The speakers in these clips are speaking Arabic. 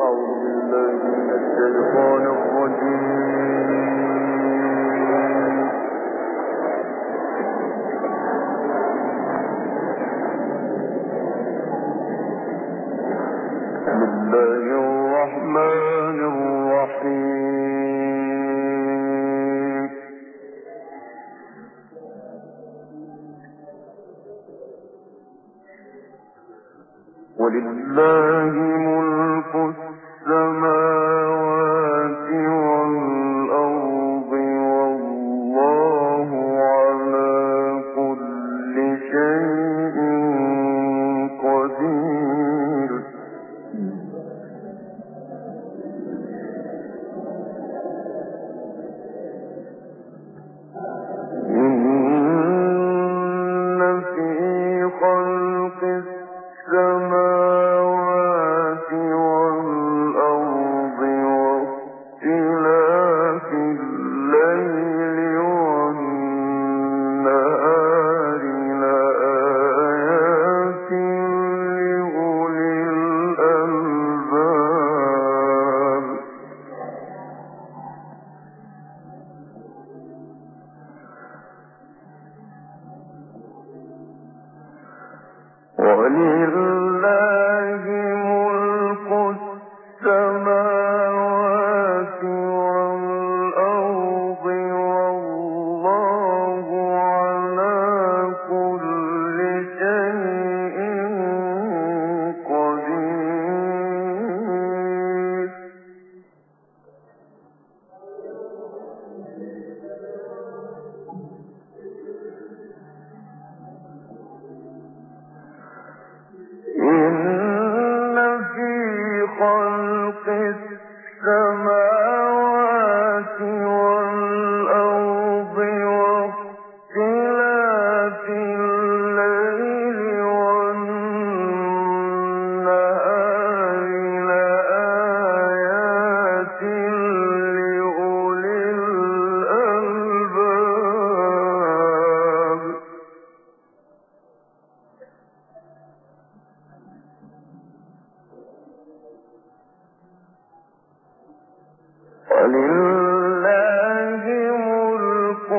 ولله ملك السماوات والأرض والله على كل شيء قدير. إن في خلق السماوات والأرض واختلاف الليل والنهار لآيات لأولي الألباب. ولله ملك السماوات والأرض والله على كل شيء قدير. إن في خلق السماوات والأرض واختلاف الليل والنهار لآيات لأولي الألباب. ولله ملك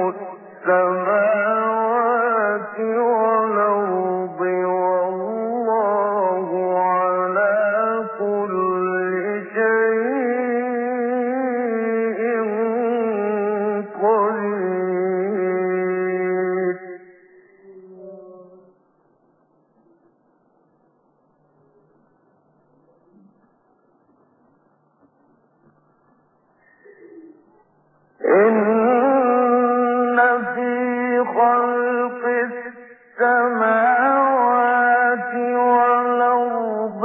السماوات والأرض والله على كل شيء قدير. إن في خلق السماوات والأرض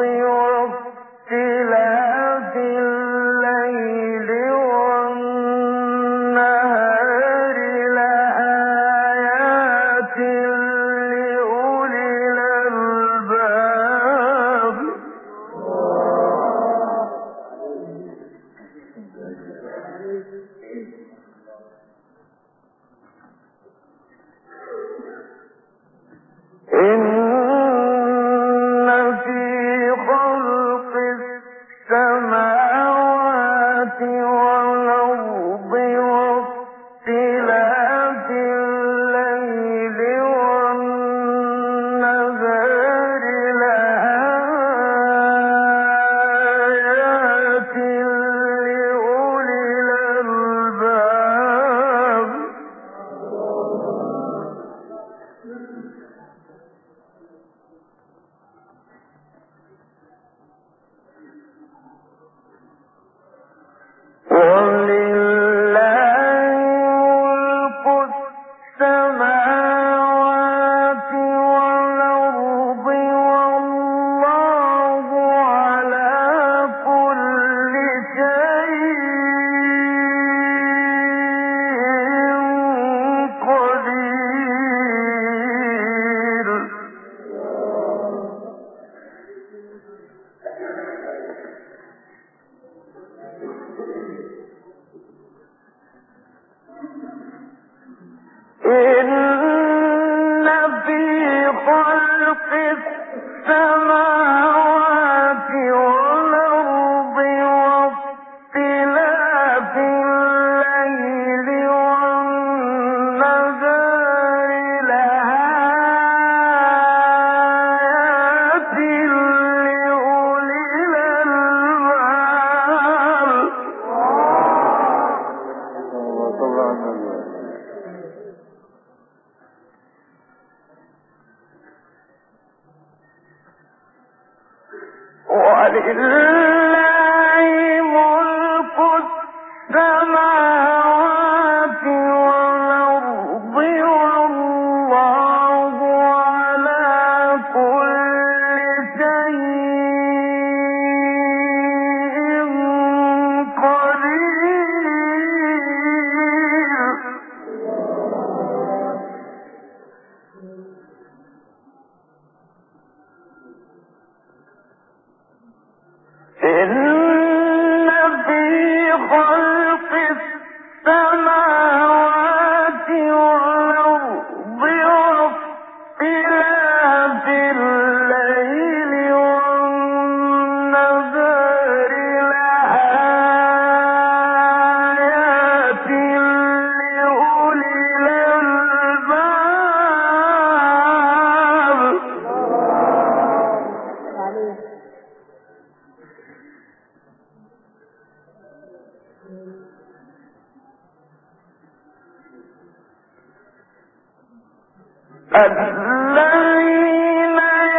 واختلاف الليل والنهار لآيات لأولي الألباب. إن في خلق السماوات والأرض واختلاف الليل والنهار لآيات لأولي الألباب. الذين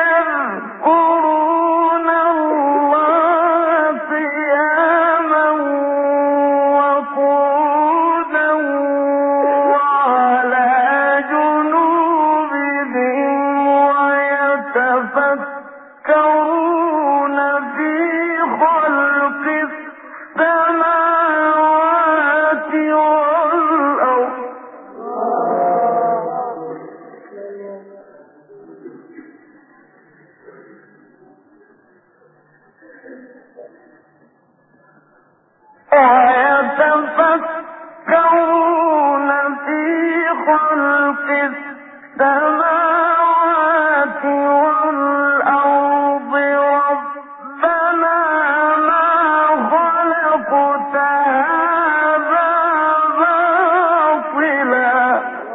يذكرون الله قياما وقعودا وعلى جنوبهم ويتفكرون في خلق السماوات والأرض ربنا ما خلقت هذا باطلا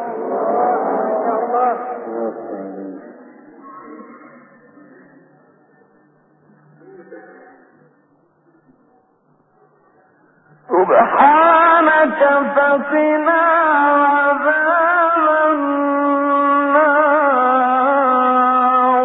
سبحانك فقنا عذاب النار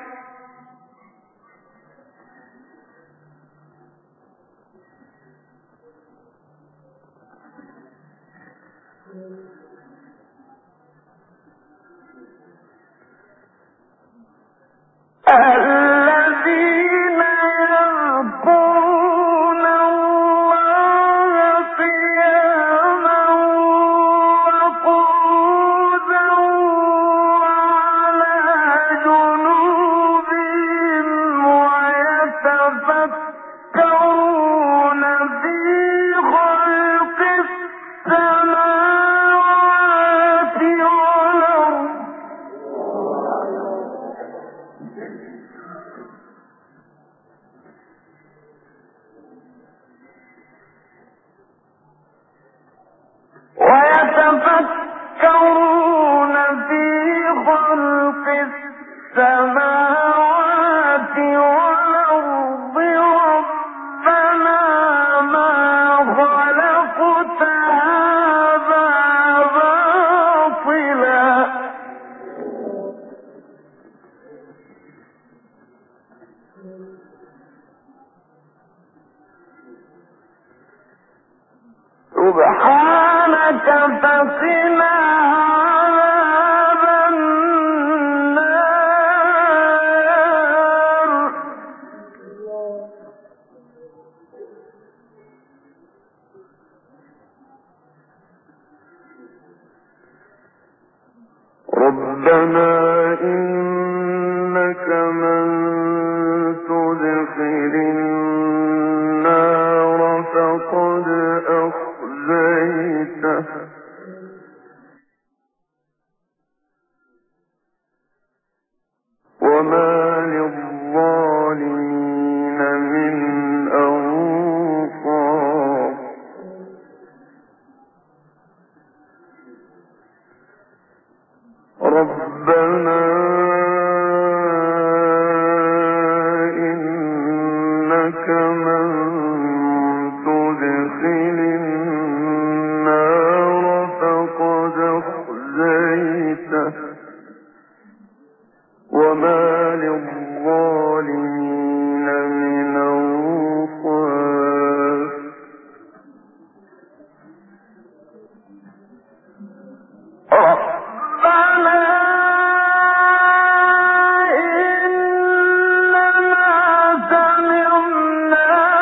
الذين يذكرون الله قياما وقعودا وعلى جنوبهم ويتفكرون في خلق السماوات والأرض ويتفكرون في خلق السماوات والأرض ربنا ما خلقت هذا باطلا سبحانك فقنا عذاب النار ربنا إنك من تدخل النار فقد أخزيته وما للظالمين من أنصار ربنا إنك من تدخل النار فقد أخزيته وما للظالمين من أنصار ربنا إننا سمعنا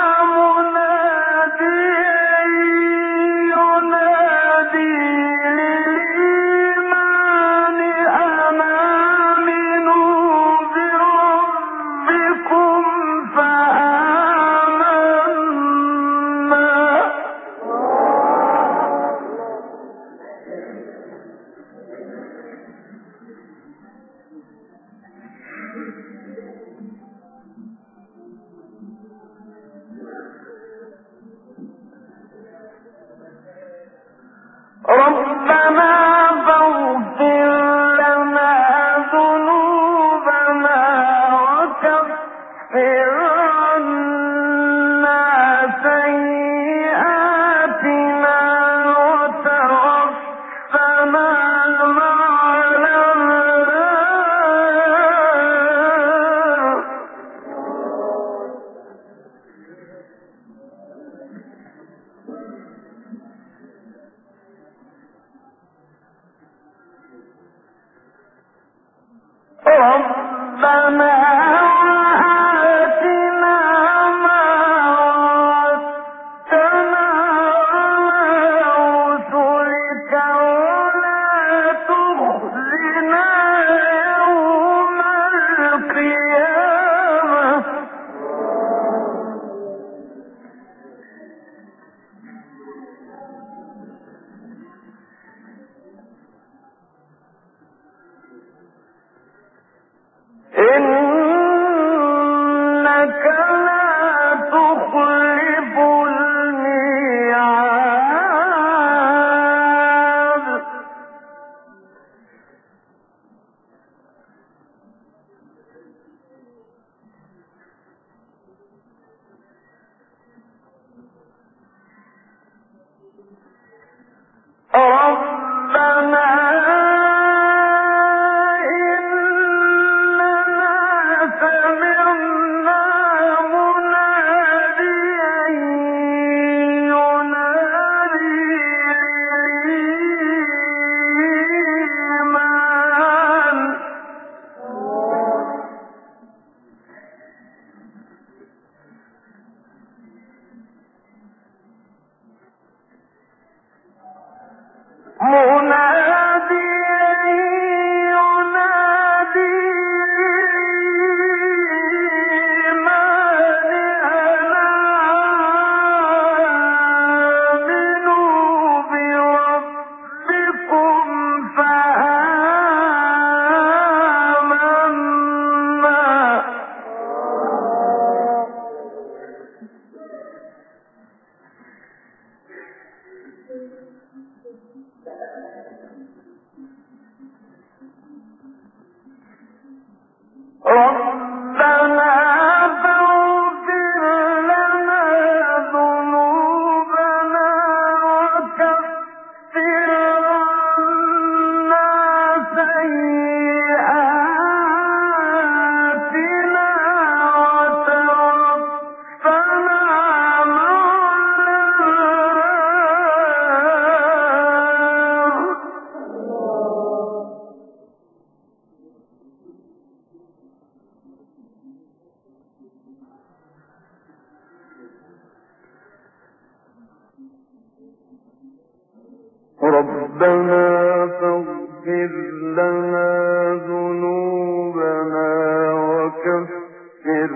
فاغفر لنا ذنوبنا وكفر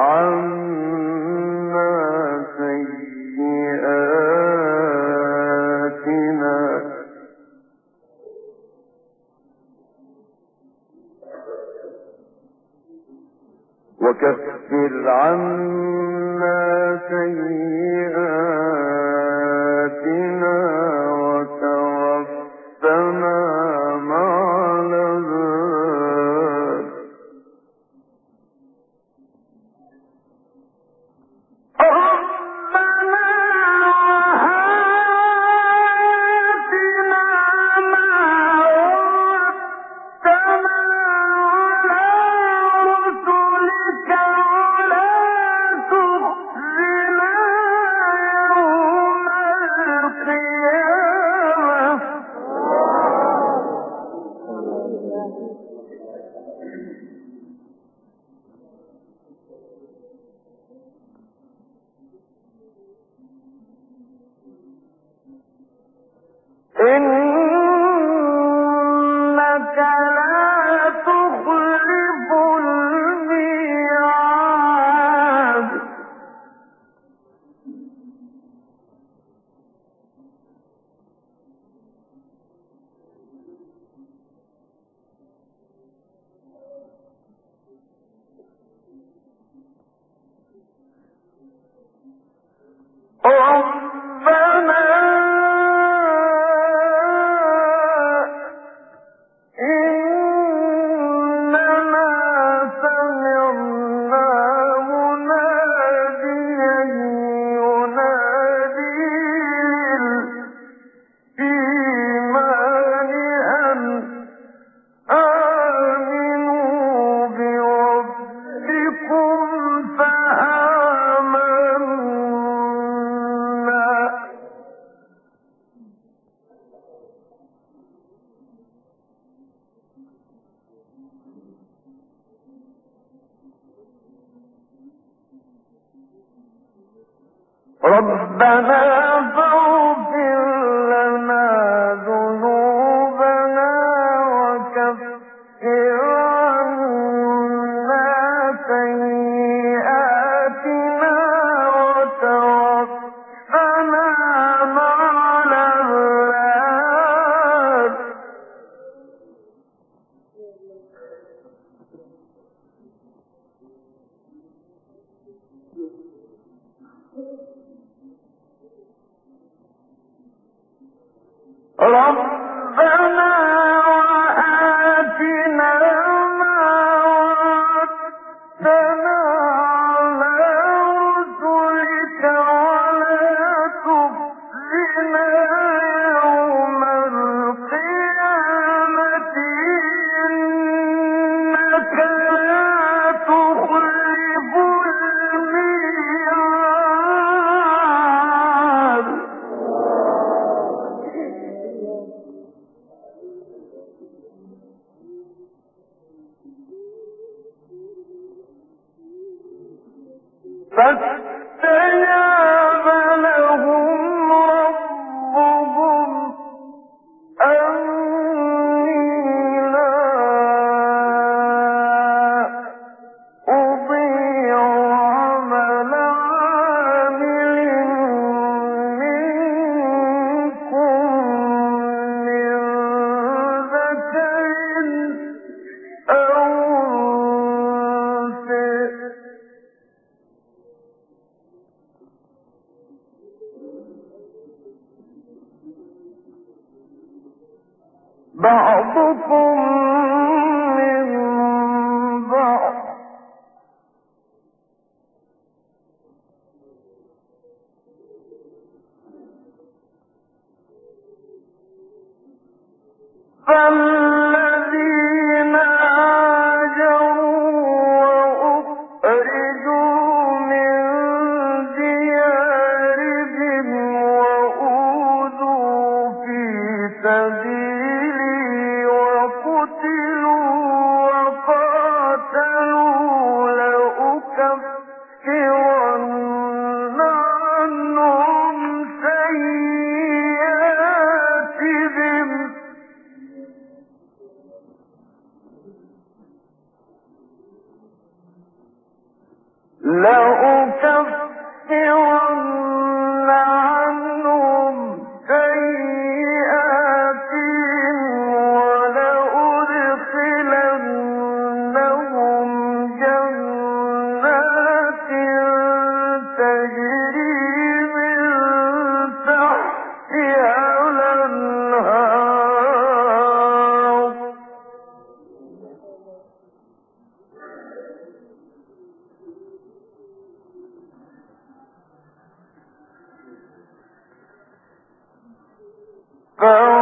عنا سيئاتنا وتوفنا مع الأبرار. إنك لا تخلف الميعاد. ربنا ربنا فاغفر لنا ذنوبنا وكفر عنا سيئاتنا وتوفنا مع الأبرار. ربنا وآتنا ما وعدتنا على رسلك ولا تخزنا يوم القيامة إنك لا تخلف الميعاد. فاستجاب لهم ربهم أني لا أضيع عمل عامل منكم من ذكر أو أنثى بعضكم من بعض فالذين هاجروا وأخرجوا من ديارهم وأوذوا في سبيلي وقتلوا وقاتلوا لأكفرن عنهم سيئاتهم فَوَقَعَ